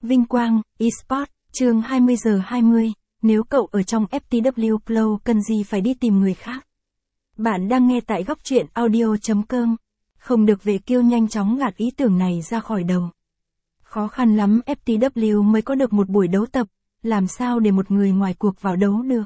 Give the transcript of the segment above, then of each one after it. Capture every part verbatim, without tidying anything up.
Vinh Quang, eSport, chương hai mươi giờ hai mươi, nếu cậu ở trong ép tê vê Flow cần gì phải đi tìm người khác. Bạn đang nghe tại góc truyện audio chấm com. Không được về kiêu nhanh chóng gạt ý tưởng này ra khỏi đầu. Khó khăn lắm ép tê vê mới có được một buổi đấu tập, làm sao để một người ngoài cuộc vào đấu được.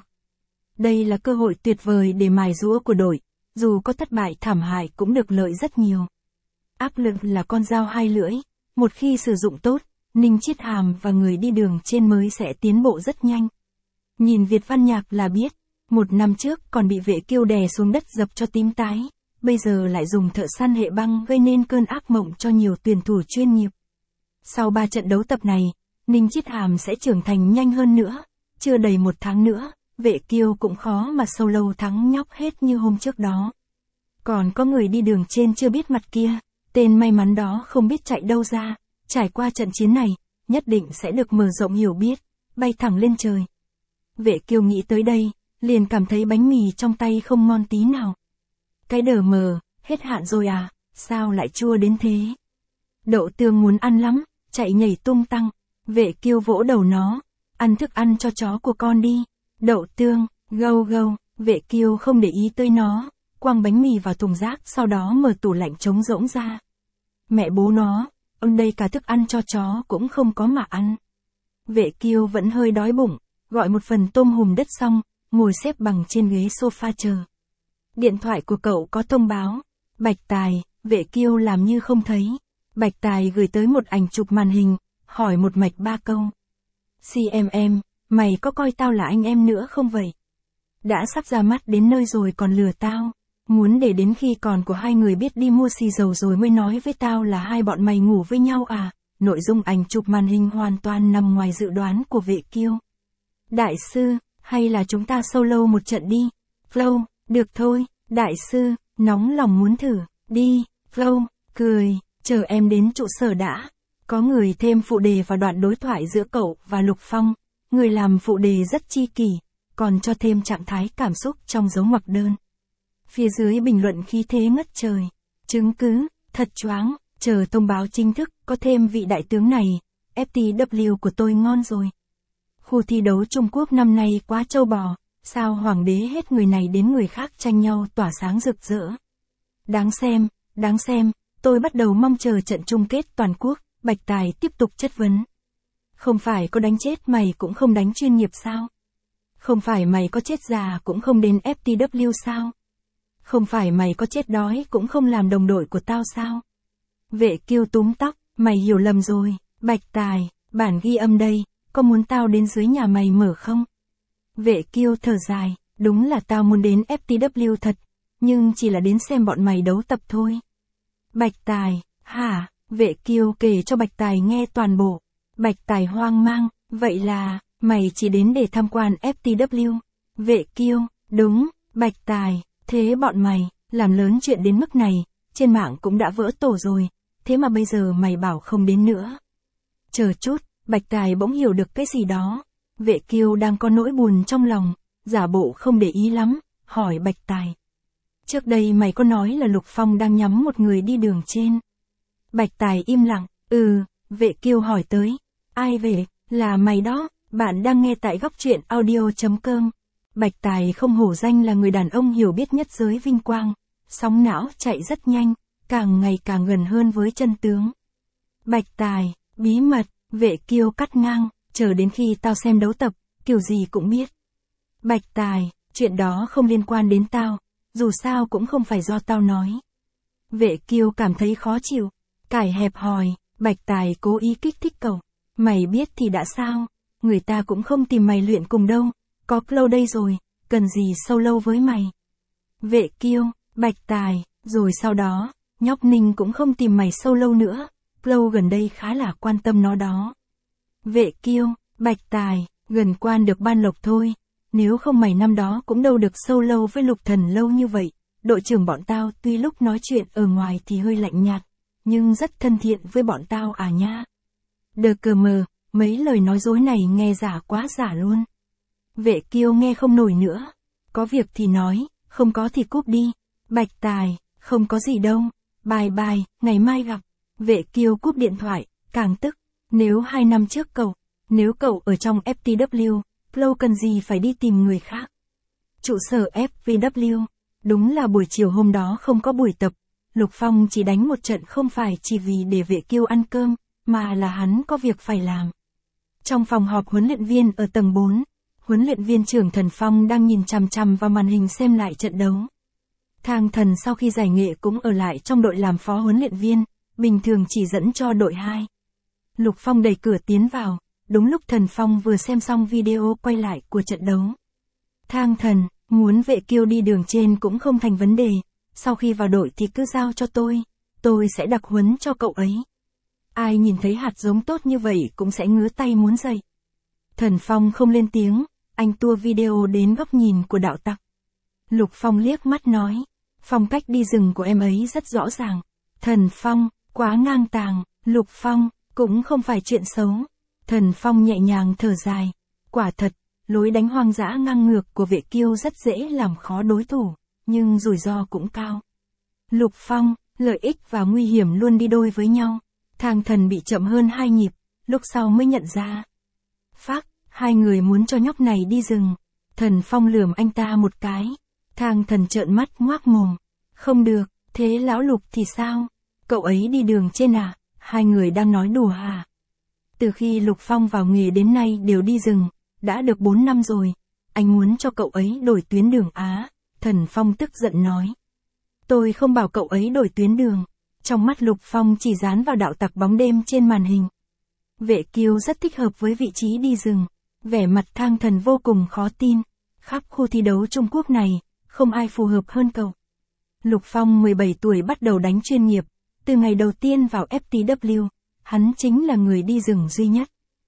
Đây là cơ hội tuyệt vời để mài giũa của đội, dù có thất bại thảm hại cũng được lợi rất nhiều. Áp lực là con dao hai lưỡi, một khi sử dụng tốt, Ninh Chiết Hàm và người đi đường trên mới sẽ tiến bộ rất nhanh. Nhìn Việt Văn Nhạc là biết, một năm trước còn bị Vệ Kiêu đè xuống đất dập cho tím tái, bây giờ lại dùng thợ săn hệ băng gây nên cơn ác mộng cho nhiều tuyển thủ chuyên nghiệp. Sau ba trận đấu tập này, Ninh Chiết Hàm sẽ trưởng thành nhanh hơn nữa, chưa đầy một tháng nữa, Vệ Kiêu cũng khó mà solo thắng nhóc hết như hôm trước đó. Còn có người đi đường trên chưa biết mặt kia, tên may mắn đó không biết chạy đâu ra, trải qua trận chiến này, nhất định sẽ được mở rộng hiểu biết, bay thẳng lên trời. Vệ Kiêu nghĩ tới đây, liền cảm thấy bánh mì trong tay không ngon tí nào. Cái đờ mờ, hết hạn rồi à, sao lại chua đến thế? Đậu Tương muốn ăn lắm, chạy nhảy tung tăng. Vệ Kiêu vỗ đầu nó, ăn thức ăn cho chó của con đi. Đậu Tương, gâu gâu, Vệ Kiêu không để ý tới nó, quăng bánh mì vào thùng rác sau đó mở tủ lạnh trống rỗng ra. Mẹ bố nó, ông đây cả thức ăn cho chó cũng không có mà ăn. Vệ Kiêu vẫn hơi đói bụng, gọi một phần tôm hùm đất xong, ngồi xếp bằng trên ghế sofa chờ. Điện thoại của cậu có thông báo, Bạch Tài, Vệ Kiêu làm như không thấy. Bạch Tài gửi tới một ảnh chụp màn hình, hỏi một mạch ba câu. xê em em, mày có coi tao là anh em nữa không vậy? Đã sắp ra mắt đến nơi rồi còn lừa tao, muốn để đến khi còn của hai người biết đi mua xì dầu rồi mới nói với tao là hai bọn mày ngủ với nhau à? Nội dung ảnh chụp màn hình hoàn toàn nằm ngoài dự đoán của Vệ Kiêu. Đại sư, hay là chúng ta solo một trận đi? Flow, được thôi, đại sư, nóng lòng muốn thử, đi, Flow, cười, chờ em đến trụ sở đã. Có người thêm phụ đề vào đoạn đối thoại giữa cậu và Lục Phong, người làm phụ đề rất chi kỷ, còn cho thêm trạng thái cảm xúc trong dấu ngoặc đơn. Phía dưới bình luận khí thế ngất trời, chứng cứ, thật choáng, chờ thông báo chính thức, có thêm vị đại tướng này, ép tê vê của tôi ngon rồi. Khu thi đấu Trung Quốc năm nay quá trâu bò, sao hoàng đế hết người này đến người khác tranh nhau tỏa sáng rực rỡ. Đáng xem, đáng xem, tôi bắt đầu mong chờ trận chung kết toàn quốc, Bạch Tài tiếp tục chất vấn. Không phải có đánh chết mày cũng không đánh chuyên nghiệp sao? Không phải mày có chết già cũng không đến ép tê vê sao? Không phải mày có chết đói cũng không làm đồng đội của tao sao? Vệ Kiêu túm tóc, mày hiểu lầm rồi, Bạch Tài, bản ghi âm đây, có muốn tao đến dưới nhà mày mở không? Vệ Kiêu thở dài, đúng là tao muốn đến ép tê vê thật, nhưng chỉ là đến xem bọn mày đấu tập thôi. Bạch Tài, hả? Vệ Kiêu kể cho Bạch Tài nghe toàn bộ. Bạch Tài hoang mang, vậy là, mày chỉ đến để tham quan ép tê vê. Vệ Kiêu, đúng, Bạch Tài, thế bọn mày, làm lớn chuyện đến mức này, trên mạng cũng đã vỡ tổ rồi, thế mà bây giờ mày bảo không đến nữa. Chờ chút, Bạch Tài bỗng hiểu được cái gì đó. Vệ Kiêu đang có nỗi buồn trong lòng, giả bộ không để ý lắm, hỏi Bạch Tài. Trước đây mày có nói là Lục Phong đang nhắm một người đi đường trên. Bạch Tài im lặng, ừ, Vệ Kiêu hỏi tới. Ai về, là mày đó, bạn đang nghe tại góc truyện audio chấm com. Bạch Tài không hổ danh là người đàn ông hiểu biết nhất giới Vinh Quang, sóng não chạy rất nhanh, càng ngày càng gần hơn với chân tướng. Bạch Tài, bí mật, Vệ Kiêu cắt ngang, chờ đến khi tao xem đấu tập, kiểu gì cũng biết. Bạch Tài, chuyện đó không liên quan đến tao, dù sao cũng không phải do tao nói. Vệ Kiêu cảm thấy khó chịu, cải hẹp hòi, Bạch Tài cố ý kích thích cậu. Mày biết thì đã sao, người ta cũng không tìm mày luyện cùng đâu, có Flow đây rồi, cần gì solo với mày. Vệ Kiêu, Bạch Tài, rồi sau đó, nhóc Ninh cũng không tìm mày solo nữa, Flow gần đây khá là quan tâm nó đó. Vệ Kiêu, Bạch Tài, gần quan được ban lộc thôi, nếu không mày năm đó cũng đâu được solo với Lục Thần lâu như vậy. Đội trưởng bọn tao tuy lúc nói chuyện ở ngoài thì hơi lạnh nhạt, nhưng rất thân thiện với bọn tao à nha. Đờ cờ mờ, mấy lời nói dối này nghe giả quá giả luôn. Vệ Kiêu nghe không nổi nữa. Có việc thì nói, không có thì cúp đi. Bạch Tài, không có gì đâu. Bye bye, ngày mai gặp. Vệ Kiêu cúp điện thoại, càng tức. Nếu hai năm trước cậu, nếu cậu ở trong ép tê vê, Flow cần gì phải đi tìm người khác. Trụ sở ép vê vê, đúng là buổi chiều hôm đó không có buổi tập, Lục Phong chỉ đánh một trận không phải chỉ vì để Vệ Kiêu ăn cơm, mà là hắn có việc phải làm. Trong phòng họp huấn luyện viên ở tầng bốn, huấn luyện viên trưởng Thần Phong đang nhìn chằm chằm vào màn hình xem lại trận đấu. Thang Thần sau khi giải nghệ cũng ở lại trong đội làm phó huấn luyện viên, bình thường chỉ dẫn cho đội hai. Lục Phong đẩy cửa tiến vào, đúng lúc Thần Phong vừa xem xong video quay lại của trận đấu. Thang Thần, muốn Vệ Kiêu đi đường trên cũng không thành vấn đề, sau khi vào đội thì cứ giao cho tôi, tôi sẽ đặc huấn cho cậu ấy. Ai nhìn thấy hạt giống tốt như vậy cũng sẽ ngứa tay muốn dậy. Thần Phong không lên tiếng, anh tua video đến góc nhìn của đạo tặc. Lục Phong liếc mắt nói, phong cách đi rừng của em ấy rất rõ ràng. Thần Phong, quá ngang tàng, Lục Phong, cũng không phải chuyện xấu. Thần Phong nhẹ nhàng thở dài, quả thật, lối đánh hoang dã ngang ngược của Vệ Kiêu rất dễ làm khó đối thủ, nhưng rủi ro cũng cao. Lục Phong, lợi ích và nguy hiểm luôn đi đôi với nhau. Thang Thần bị chậm hơn hai nhịp, lúc sau mới nhận ra. Phác, hai người muốn cho nhóc này đi rừng. Thần Phong lườm anh ta một cái. Thang Thần trợn mắt ngoác mồm. Không được, thế lão Lục thì sao? Cậu ấy đi đường trên à? Hai người đang nói đùa à? Từ khi Lục Phong vào nghề đến nay đều đi rừng, đã được bốn năm rồi. Anh muốn cho cậu ấy đổi tuyến đường á. Thần Phong tức giận nói. Tôi không bảo cậu ấy đổi tuyến đường. Trong mắt Lục Phong chỉ dán vào đạo tặc bóng đêm trên màn hình. Vệ Kiêu rất thích hợp với vị trí đi rừng. Vẻ mặt Thang Thần vô cùng khó tin. Khắp khu thi đấu Trung Quốc này, không ai phù hợp hơn cậu. Lục Phong mười bảy tuổi bắt đầu đánh chuyên nghiệp. Từ ngày đầu tiên vào ép tê vê, hắn chính là người đi rừng duy nhất.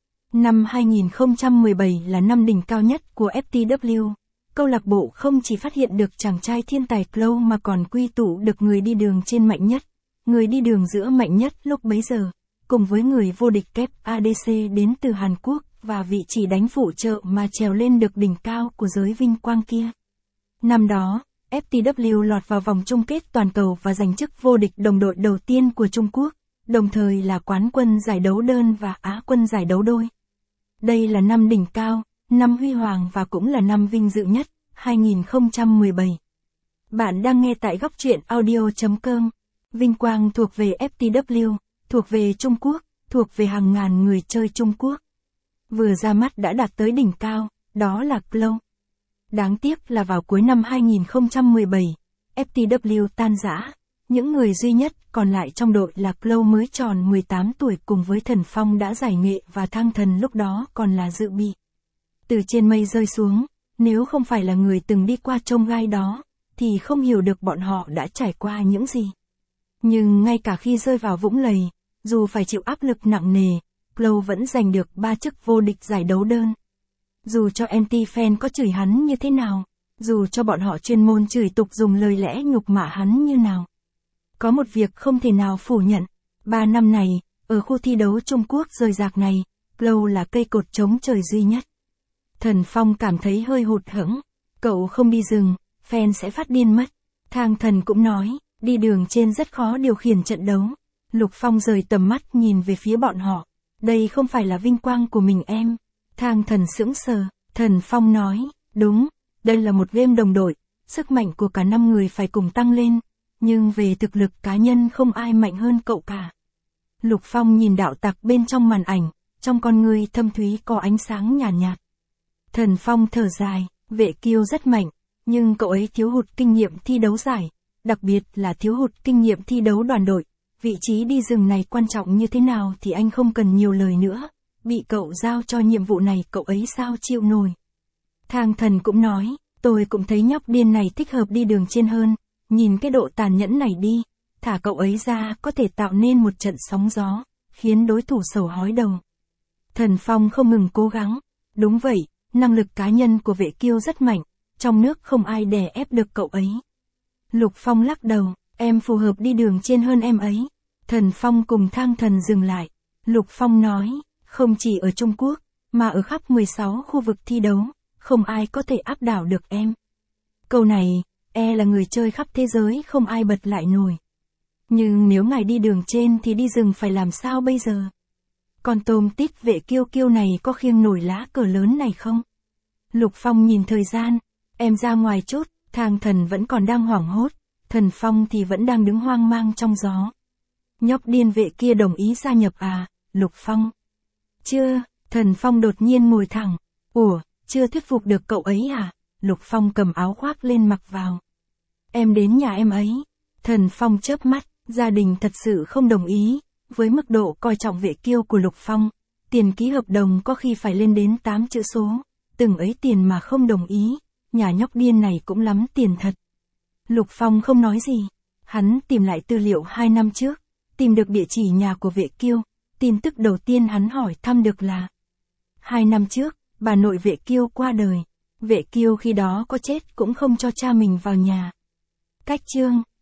Năm hai nghìn không trăm mười bảy là năm đỉnh cao nhất của ép tê vê. Câu lạc bộ không chỉ phát hiện được chàng trai thiên tài Flow mà còn quy tụ được người đi đường trên mạnh nhất. Người đi đường giữa mạnh nhất lúc bấy giờ, cùng với người vô địch kép a đê xê đến từ Hàn Quốc và vị chỉ đánh phụ trợ mà trèo lên được đỉnh cao của giới vinh quang kia. Năm đó, ép tê vê lọt vào vòng chung kết toàn cầu và giành chức vô địch đồng đội đầu tiên của Trung Quốc, đồng thời là quán quân giải đấu đơn và Á quân giải đấu đôi. Đây là năm đỉnh cao, năm huy hoàng và cũng là năm vinh dự nhất, hai nghìn không trăm mười bảy. Bạn đang nghe tại góc truyện audio chấm com. Vinh quang thuộc về ép tê vê, thuộc về Trung Quốc, thuộc về hàng ngàn người chơi Trung Quốc. Vừa ra mắt đã đạt tới đỉnh cao, đó là Flow. Đáng tiếc là vào cuối năm hai nghìn không trăm mười bảy, ép tê vê tan rã. Những người duy nhất còn lại trong đội là Flow mới tròn mười tám tuổi cùng với Thần Phong đã giải nghệ và Thang Thần lúc đó còn là dự bị. Từ trên mây rơi xuống, nếu không phải là người từng đi qua chông gai đó, thì không hiểu được bọn họ đã trải qua những gì. Nhưng ngay cả khi rơi vào vũng lầy, dù phải chịu áp lực nặng nề, Flow vẫn giành được ba chức vô địch giải đấu đơn. Dù cho anti-fan có chửi hắn như thế nào, dù cho bọn họ chuyên môn chửi tục dùng lời lẽ nhục mạ hắn như nào. Có một việc không thể nào phủ nhận, ba năm này, ở khu thi đấu Trung Quốc rời rạc này, Flow là cây cột chống trời duy nhất. Thần Phong cảm thấy hơi hụt hẫng, cậu không đi rừng, fan sẽ phát điên mất. Thang Thần cũng nói, đi đường trên rất khó điều khiển trận đấu. Lục Phong rời tầm mắt nhìn về phía bọn họ, đây không phải là vinh quang của mình em. Thang Thần sững sờ, Thần Phong nói, đúng, đây là một game đồng đội, sức mạnh của cả năm người phải cùng tăng lên, nhưng về thực lực cá nhân không ai mạnh hơn cậu cả. Lục Phong nhìn đạo tặc bên trong màn ảnh, trong con người thâm thúy có ánh sáng nhàn nhạt, nhạt. Thần Phong thở dài, Vệ Kiêu rất mạnh, nhưng cậu ấy thiếu hụt kinh nghiệm thi đấu giải, đặc biệt là thiếu hụt kinh nghiệm thi đấu đoàn đội. Vị trí đi rừng này quan trọng như thế nào thì anh không cần nhiều lời nữa. Bị cậu giao cho nhiệm vụ này cậu ấy sao chịu nổi. Thang Thần cũng nói, tôi cũng thấy nhóc điên này thích hợp đi đường trên hơn. Nhìn cái độ tàn nhẫn này đi, thả cậu ấy ra có thể tạo nên một trận sóng gió, khiến đối thủ sầu hói đầu. Thần Phong không ngừng cố gắng. Đúng vậy, năng lực cá nhân của Vệ Kiêu rất mạnh, trong nước không ai đè ép được cậu ấy. Lục Phong lắc đầu, em phù hợp đi đường trên hơn em ấy. Thần Phong cùng Thang Thần dừng lại. Lục Phong nói, không chỉ ở Trung Quốc, mà ở khắp mười sáu khu vực thi đấu, không ai có thể áp đảo được em. Câu này, e là người chơi khắp thế giới không ai bật lại nổi. Nhưng nếu ngài đi đường trên thì đi rừng phải làm sao bây giờ? con tôm tít vệ kiêu kiêu này có khiêng nổi lá cờ lớn này không? Lục Phong nhìn thời gian, em ra ngoài chút, Thang Thần vẫn còn đang hoảng hốt, Thần Phong thì vẫn đang đứng hoang mang trong gió. Nhóc điên vệ kia đồng ý gia nhập à, Lục Phong? Chưa, Thần Phong đột nhiên ngồi thẳng. Ủa, chưa thuyết phục được cậu ấy à? Lục Phong cầm áo khoác lên mặc vào. Em đến nhà em ấy. Thần Phong chớp mắt, gia đình thật sự không đồng ý, với mức độ coi trọng vệ kiêu của Lục Phong, tiền ký hợp đồng có khi phải lên đến tám chữ số, từng ấy tiền mà không đồng ý, nhà nhóc điên này cũng lắm tiền thật. Lục Phong không nói gì, hắn tìm lại tư liệu hai năm trước, tìm được địa chỉ nhà của vệ kiêu, tin tức đầu tiên hắn hỏi thăm được là hai năm trước, bà nội vệ kiêu qua đời, vệ kiêu khi đó có chết cũng không cho cha mình vào nhà. Cách chương